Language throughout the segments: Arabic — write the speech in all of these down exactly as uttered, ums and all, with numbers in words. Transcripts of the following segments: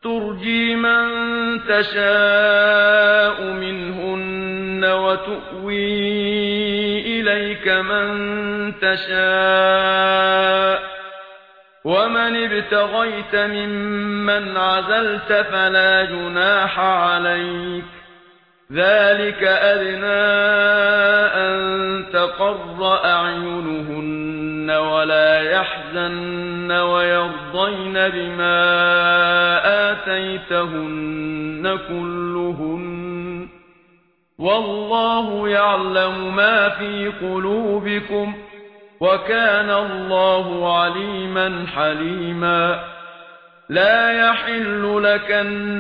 ترجي من تشاء منهن وتؤوي إليك من تشاء ومن ابتغيت ممن عزلت فلا جناح عليك ذلك أدنى أن تقر أعينهن ولا يحزن ويرضين بما آتيتهن كلهن والله يعلم ما في قلوبكم وكان الله عليما حليما لا يحل لك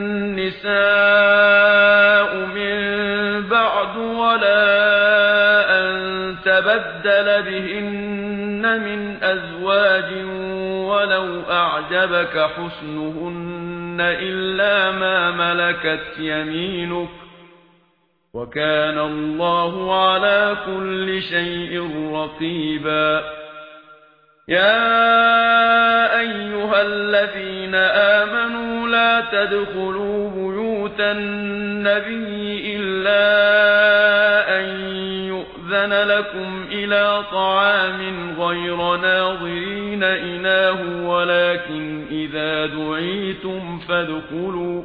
النساء من بعد ولا أن تبدل بهن من أزواج ولو أعجبك حسنهن إلا ما ملكت يمينك وكان الله على كل شيء رقيبا يا أيها الذين آمنوا لا تدخلوا بيوت النبي إلا أن يؤذن لكم إلى طعام غير ناظرين إناه ولكن إذا دعيتم فادخلوا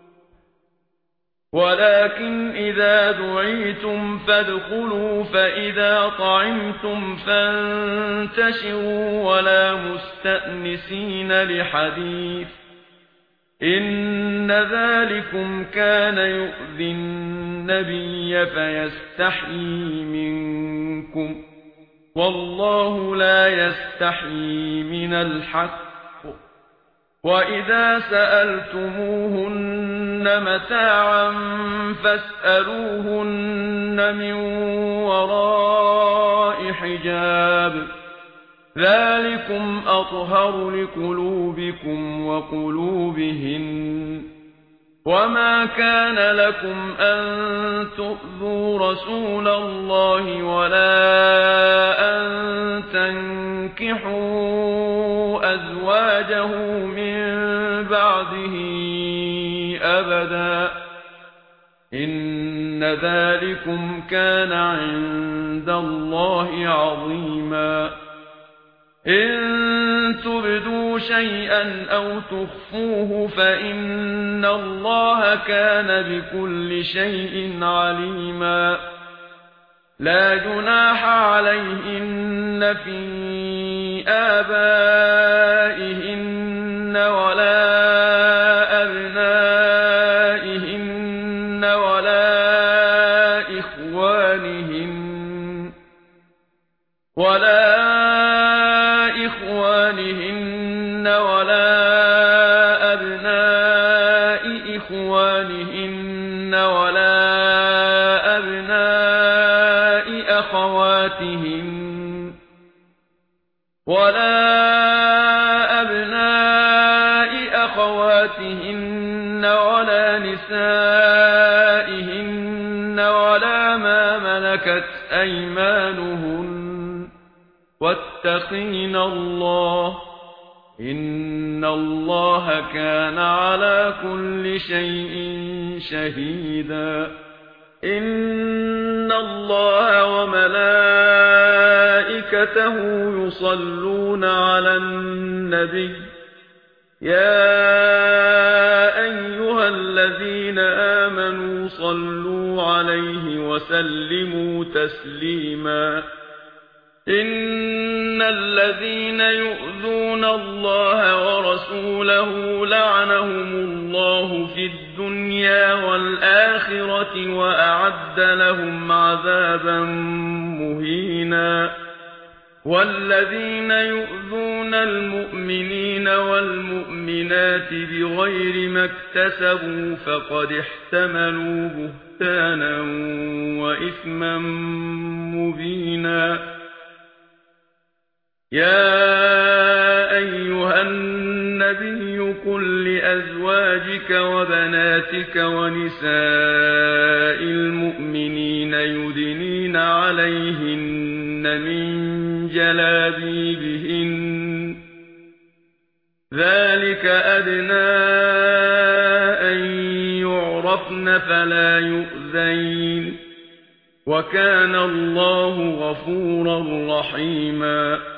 ولكن إذا دعيتم فادخلوا فإذا طعمتم فانتشروا ولا مستأنسين لحديث إن ذلكم كان يؤذي النبي فيستحيي منكم والله لا يستحيي من الحق وإذا سألتموهن متاعا فاسألوهن من وراء حجاب ذلكم أطهر لقلوبكم وقلوبهن وما كان لكم أن تؤذوا رسول الله ولا أن تنكحوا أزواجه من بعده أبدا إن ذلكم كان عند الله عظيما إن تبدوا شيئا أو تخفوه فإن الله كان بكل شيء عليما لا جناح عليهن في آبائهن ولا أبنائهن ولا إخوانهن ولا إخوانهن ولا أبناء إخوانهن ولا أبناء أخواتهن ولا أبناء أخواتهن ولا نسائهن ولا ما ملكت أيمانهن واتقين الله إن الله كان على كل شيء شهيدا إن الله وملائكته يصلون على النبي يا أيها الذين آمنوا صلوا عليه وسلموا تسليما إن الذين يؤذون الله ورسوله لعنهم الله في الدنيا والآخرة وأعد لهم عذابا مهينا والذين يؤذون المؤمنين والمؤمنات بغير ما اكتسبوا فقد احتملوا بهتانا وإثما مبينا يا أيها النبي قل لأزواجك وبناتك ونساء المؤمنين يدنين عليهن من جلابيبهن ذلك أدنى يعرفن فلا يؤذين وكان الله غفورا رحيما